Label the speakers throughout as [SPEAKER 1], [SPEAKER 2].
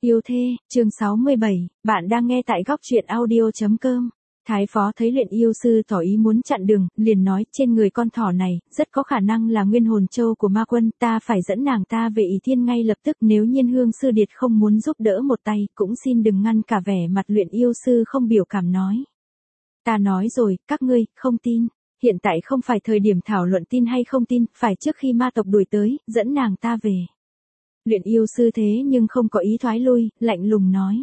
[SPEAKER 1] Yêu thê, chương 67, bạn đang nghe tại góc truyện audio.com. Thái phó thấy luyện yêu sư tỏ ý muốn chặn đường, liền nói trên người con thỏ này, rất có khả năng là nguyên hồn châu của ma quân, ta phải dẫn nàng ta về Ỷ Thiên ngay lập tức. Nếu Nhiên Hương sư điệt không muốn giúp đỡ một tay, cũng xin đừng ngăn cả. Vẻ mặt luyện yêu sư không biểu cảm nói. Ta nói rồi, các ngươi, không tin. Hiện tại không phải thời điểm thảo luận tin hay không tin, phải trước khi ma tộc đuổi tới, dẫn nàng ta về. Luyện yêu sư thế nhưng không có ý thoái lui, lạnh lùng nói.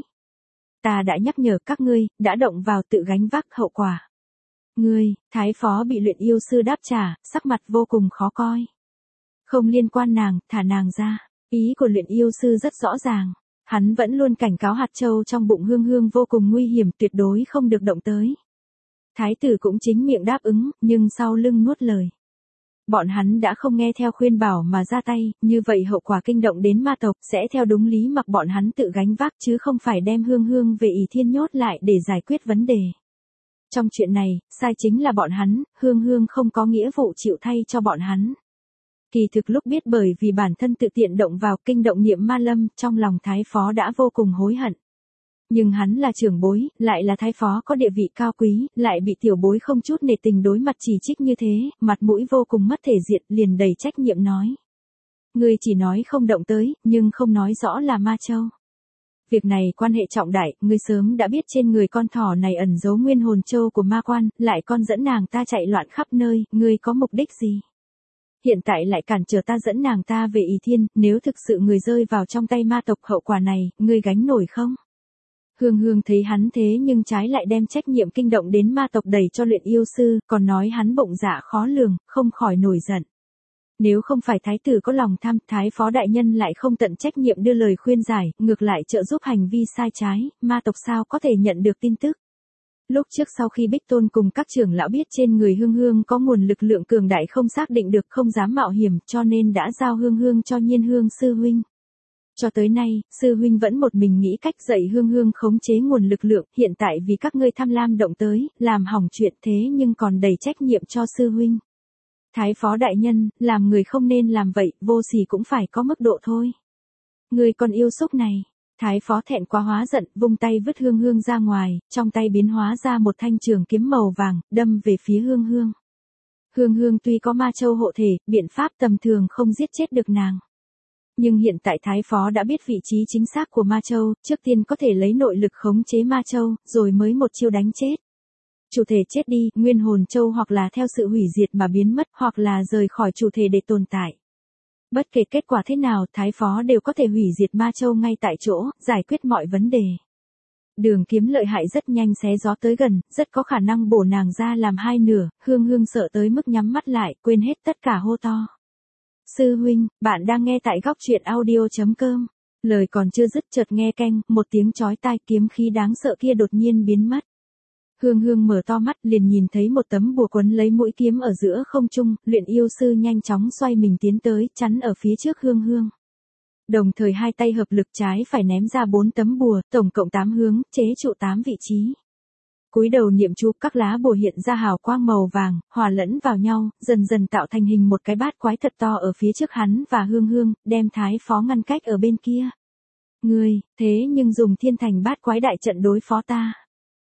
[SPEAKER 1] Ta đã nhắc nhở các ngươi, đã động vào tự gánh vác hậu quả. Ngươi, thái phó bị luyện yêu sư đáp trả, sắc mặt vô cùng khó coi. Không liên quan nàng, thả nàng ra. Ý của luyện yêu sư rất rõ ràng. Hắn vẫn luôn cảnh cáo hạt châu trong bụng Hương Hương vô cùng nguy hiểm, tuyệt đối không được động tới. Thái tử cũng chính miệng đáp ứng, nhưng sau lưng nuốt lời. Bọn hắn đã không nghe theo khuyên bảo mà ra tay, như vậy hậu quả kinh động đến ma tộc sẽ theo đúng lý mặc bọn hắn tự gánh vác chứ không phải đem Hương Hương về Ỷ Thiên nhốt lại để giải quyết vấn đề. Trong chuyện này, sai chính là bọn hắn, Hương Hương không có nghĩa vụ chịu thay cho bọn hắn. Kỳ thực lúc biết bởi vì bản thân tự tiện động vào kinh động niệm ma lâm, trong lòng thái phó đã vô cùng hối hận. Nhưng hắn là trưởng bối, lại là thái phó có địa vị cao quý, lại bị tiểu bối không chút nể tình đối mặt chỉ trích như thế, mặt mũi vô cùng mất thể diện, liền đầy trách nhiệm nói. Ngươi chỉ nói không động tới, nhưng không nói rõ là ma châu. Việc này quan hệ trọng đại, ngươi sớm đã biết trên người con thỏ này ẩn giấu nguyên hồn châu của ma quan, lại con dẫn nàng ta chạy loạn khắp nơi, ngươi có mục đích gì? Hiện tại lại cản trở ta dẫn nàng ta về Ỷ Thiên, nếu thực sự người rơi vào trong tay ma tộc hậu quả này, ngươi gánh nổi không? Hương Hương thấy hắn thế nhưng trái lại đem trách nhiệm kinh động đến ma tộc đẩy cho luyện yêu sư, còn nói hắn bụng dạ khó lường, không khỏi nổi giận. Nếu không phải thái tử có lòng tham, thái phó đại nhân lại không tận trách nhiệm đưa lời khuyên giải, ngược lại trợ giúp hành vi sai trái, ma tộc sao có thể nhận được tin tức. Lúc trước sau khi Bích Tôn cùng các trưởng lão biết trên người Hương Hương có nguồn lực lượng cường đại không xác định được, không dám mạo hiểm, cho nên đã giao Hương Hương cho Nhiên Hương sư huynh. Cho tới nay, sư huynh vẫn một mình nghĩ cách dạy Hương Hương khống chế nguồn lực lượng, hiện tại vì các ngươi tham lam động tới, làm hỏng chuyện thế nhưng còn đầy trách nhiệm cho sư huynh. Thái phó đại nhân, làm người không nên làm vậy, vô sỉ cũng phải có mức độ thôi. Người còn yêu xúc này. Thái phó thẹn quá hóa giận, vung tay vứt Hương Hương ra ngoài, trong tay biến hóa ra một thanh trường kiếm màu vàng, đâm về phía Hương Hương. Hương Hương tuy có ma châu hộ thể, biện pháp tầm thường không giết chết được nàng. Nhưng hiện tại thái phó đã biết vị trí chính xác của ma châu, trước tiên có thể lấy nội lực khống chế ma châu, rồi mới một chiêu đánh chết. Chủ thể chết đi, nguyên hồn châu hoặc là theo sự hủy diệt mà biến mất, hoặc là rời khỏi chủ thể để tồn tại. Bất kể kết quả thế nào, thái phó đều có thể hủy diệt ma châu ngay tại chỗ, giải quyết mọi vấn đề. Đường kiếm lợi hại rất nhanh xé gió tới gần, rất có khả năng bổ nàng ra làm hai nửa, Hương Hương sợ tới mức nhắm mắt lại, quên hết tất cả hô to. Sư huynh, bạn đang nghe tại góc truyện audio.com. Lời còn chưa dứt chợt nghe keng, một tiếng chói tai, kiếm khí đáng sợ kia đột nhiên biến mất. Hương Hương mở to mắt liền nhìn thấy một tấm bùa quấn lấy mũi kiếm ở giữa không trung, luyện yêu sư nhanh chóng xoay mình tiến tới, chắn ở phía trước Hương Hương. Đồng thời hai tay hợp lực trái phải ném ra 4 tấm bùa, tổng cộng 8 hướng, chế trụ 8 vị trí. Cúi đầu niệm chú, các lá bùa hiện ra hào quang màu vàng, hòa lẫn vào nhau, dần dần tạo thành hình một cái bát quái thật to ở phía trước hắn và Hương Hương, đem thái phó ngăn cách ở bên kia. Ngươi, thế nhưng dùng thiên thành bát quái đại trận đối phó ta.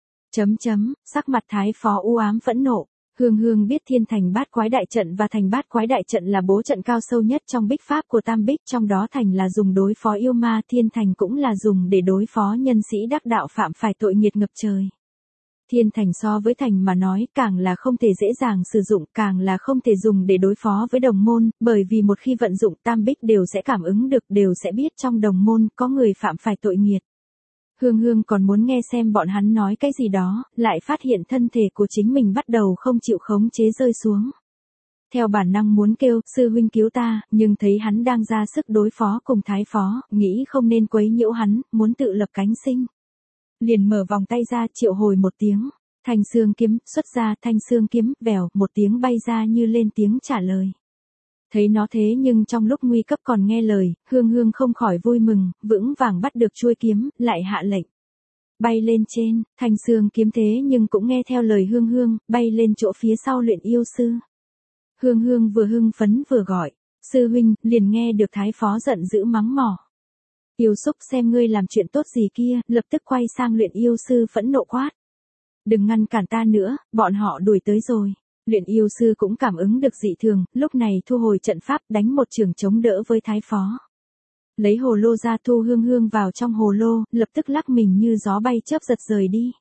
[SPEAKER 1] Sắc mặt thái phó u ám phẫn nộ. Hương Hương biết thiên thành bát quái đại trận và thành bát quái đại trận là bố trận cao sâu nhất trong bích pháp của Tam Bích, trong đó thành là dùng đối phó yêu ma, thiên thành cũng là dùng để đối phó nhân sĩ đắc đạo phạm phải tội nghiệt ngập trời. Thiên thành so với thành mà nói càng là không thể dễ dàng sử dụng, càng là không thể dùng để đối phó với đồng môn, bởi vì một khi vận dụng Tam Bích đều sẽ cảm ứng được, đều sẽ biết trong đồng môn có người phạm phải tội nghiệt. Hương Hương còn muốn nghe xem bọn hắn nói cái gì đó, lại phát hiện thân thể của chính mình bắt đầu không chịu khống chế rơi xuống. Theo bản năng muốn kêu, sư huynh cứu ta, nhưng thấy hắn đang ra sức đối phó cùng thái phó, nghĩ không nên quấy nhiễu hắn, muốn tự lập cánh sinh. Liền mở vòng tay ra triệu hồi một tiếng, thanh xương kiếm, xuất ra thanh xương kiếm, vèo, một tiếng bay ra như lên tiếng trả lời. Thấy nó thế nhưng trong lúc nguy cấp còn nghe lời, Hương Hương không khỏi vui mừng, vững vàng bắt được chuôi kiếm, lại hạ lệnh. Bay lên trên, thanh xương kiếm thế nhưng cũng nghe theo lời Hương Hương, bay lên chỗ phía sau luyện yêu sư. Hương Hương vừa hưng phấn vừa gọi, sư huynh, liền nghe được thái phó giận dữ mắng mỏ. Yêu xúc xem ngươi làm chuyện tốt gì kia, lập tức quay sang luyện yêu sư phẫn nộ quát. Đừng ngăn cản ta nữa, bọn họ đuổi tới rồi. Luyện yêu sư cũng cảm ứng được dị thường, lúc này thu hồi trận pháp đánh một trường chống đỡ với thái phó. Lấy hồ lô ra thu hương hương vào trong hồ lô, lập tức lắc mình như gió bay chớp giật rời đi.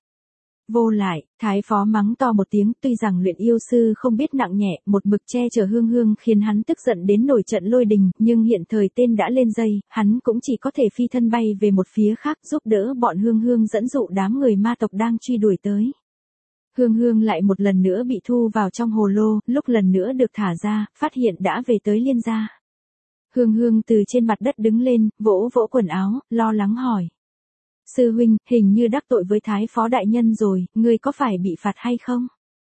[SPEAKER 1] Vô lại, thái phó mắng to một tiếng, tuy rằng luyện yêu sư không biết nặng nhẹ, một mực che chở hương hương khiến hắn tức giận đến nổi trận lôi đình, nhưng hiện thời tên đã lên dây, hắn cũng chỉ có thể phi thân bay về một phía khác giúp đỡ bọn hương hương dẫn dụ đám người ma tộc đang truy đuổi tới. Hương hương lại một lần nữa bị thu vào trong hồ lô, lúc lần nữa được thả ra, phát hiện đã về tới Liên gia. Hương hương từ trên mặt đất đứng lên, vỗ vỗ quần áo, lo lắng hỏi. Sư huynh, hình như đắc tội với thái phó đại nhân rồi, ngươi có phải bị phạt hay không?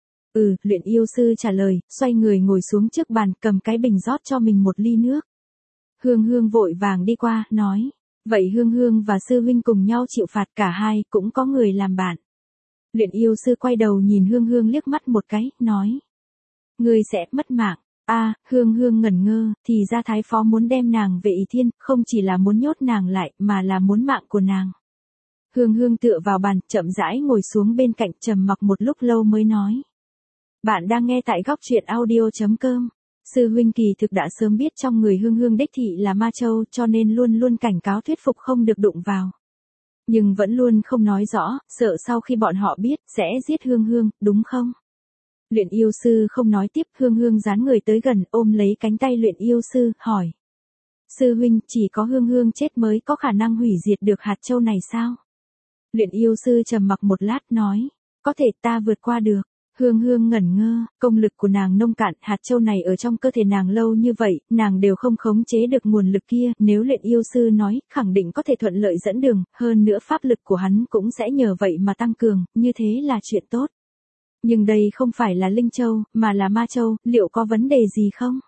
[SPEAKER 1] Luyện yêu sư trả lời, xoay người ngồi xuống trước bàn, cầm cái bình rót cho mình một ly nước. Hương hương vội vàng đi qua, nói. Vậy hương hương và sư huynh cùng nhau chịu phạt, cả hai, cũng có người làm bạn. Luyện yêu sư quay đầu nhìn hương hương liếc mắt một cái, nói. Ngươi sẽ mất mạng. Hương hương ngẩn ngơ, thì ra thái phó muốn đem nàng về Ỷ Thiên, không chỉ là muốn nhốt nàng lại, mà là muốn mạng của nàng. Hương hương tựa vào bàn, chậm rãi ngồi xuống bên cạnh, trầm mặc một lúc lâu mới nói. Bạn đang nghe tại góc truyện audio.com. Sư huynh kỳ thực đã sớm biết trong người hương hương đích thị là ma châu, cho nên luôn luôn cảnh cáo thuyết phục không được đụng vào. Nhưng vẫn luôn không nói rõ, sợ sau khi bọn họ biết, sẽ giết hương hương, đúng không? Luyện yêu sư không nói tiếp, hương hương dán người tới gần, ôm lấy cánh tay luyện yêu sư, hỏi. Sư huynh, chỉ có hương hương chết mới có khả năng hủy diệt được hạt châu này sao? Luyện yêu sư trầm mặc một lát nói. Có thể ta vượt qua được. Hương hương ngẩn ngơ, công lực của nàng nông cạn, hạt châu này ở trong cơ thể nàng lâu như vậy, nàng đều không khống chế được nguồn lực kia, nếu luyện yêu sư nói, khẳng định có thể thuận lợi dẫn đường, hơn nữa pháp lực của hắn cũng sẽ nhờ vậy mà tăng cường, như thế là chuyện tốt. Nhưng đây không phải là Linh Châu, mà là Ma Châu, liệu có vấn đề gì không?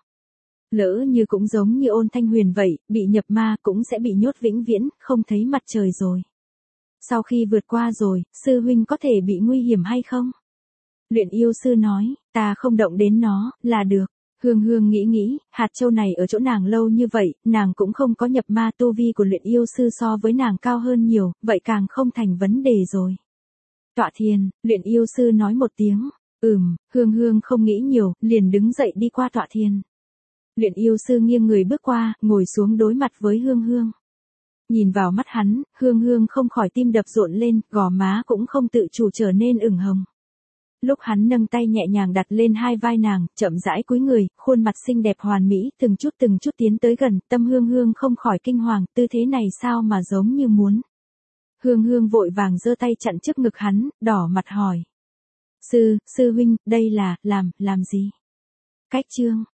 [SPEAKER 1] Lỡ như cũng giống như Ôn Thanh Huyền vậy, bị nhập ma cũng sẽ bị nhốt vĩnh viễn, không thấy mặt trời rồi. Sau khi vượt qua rồi, sư huynh có thể bị nguy hiểm hay không? Luyện yêu sư nói, ta không động đến nó, là được. Hương hương nghĩ, hạt châu này ở chỗ nàng lâu như vậy, nàng cũng không có nhập ma, tu vi của luyện yêu sư so với nàng cao hơn nhiều, vậy càng không thành vấn đề rồi. Tọa thiền, luyện yêu sư nói một tiếng, hương hương không nghĩ nhiều, liền đứng dậy đi qua tọa thiền. Luyện yêu sư nghiêng người bước qua, ngồi xuống đối mặt với hương hương. Nhìn vào mắt hắn, hương hương không khỏi tim đập rộn lên, gò má cũng không tự chủ trở nên ửng hồng. Lúc hắn nâng tay nhẹ nhàng đặt lên hai vai nàng, chậm rãi cúi người, khuôn mặt xinh đẹp hoàn mỹ, từng chút tiến tới gần, tâm hương hương không khỏi kinh hoàng, tư thế này sao mà giống như muốn. Hương hương vội vàng giơ tay chặn trước ngực hắn, đỏ mặt hỏi. Sư huynh, đây là, làm gì? Cách chương.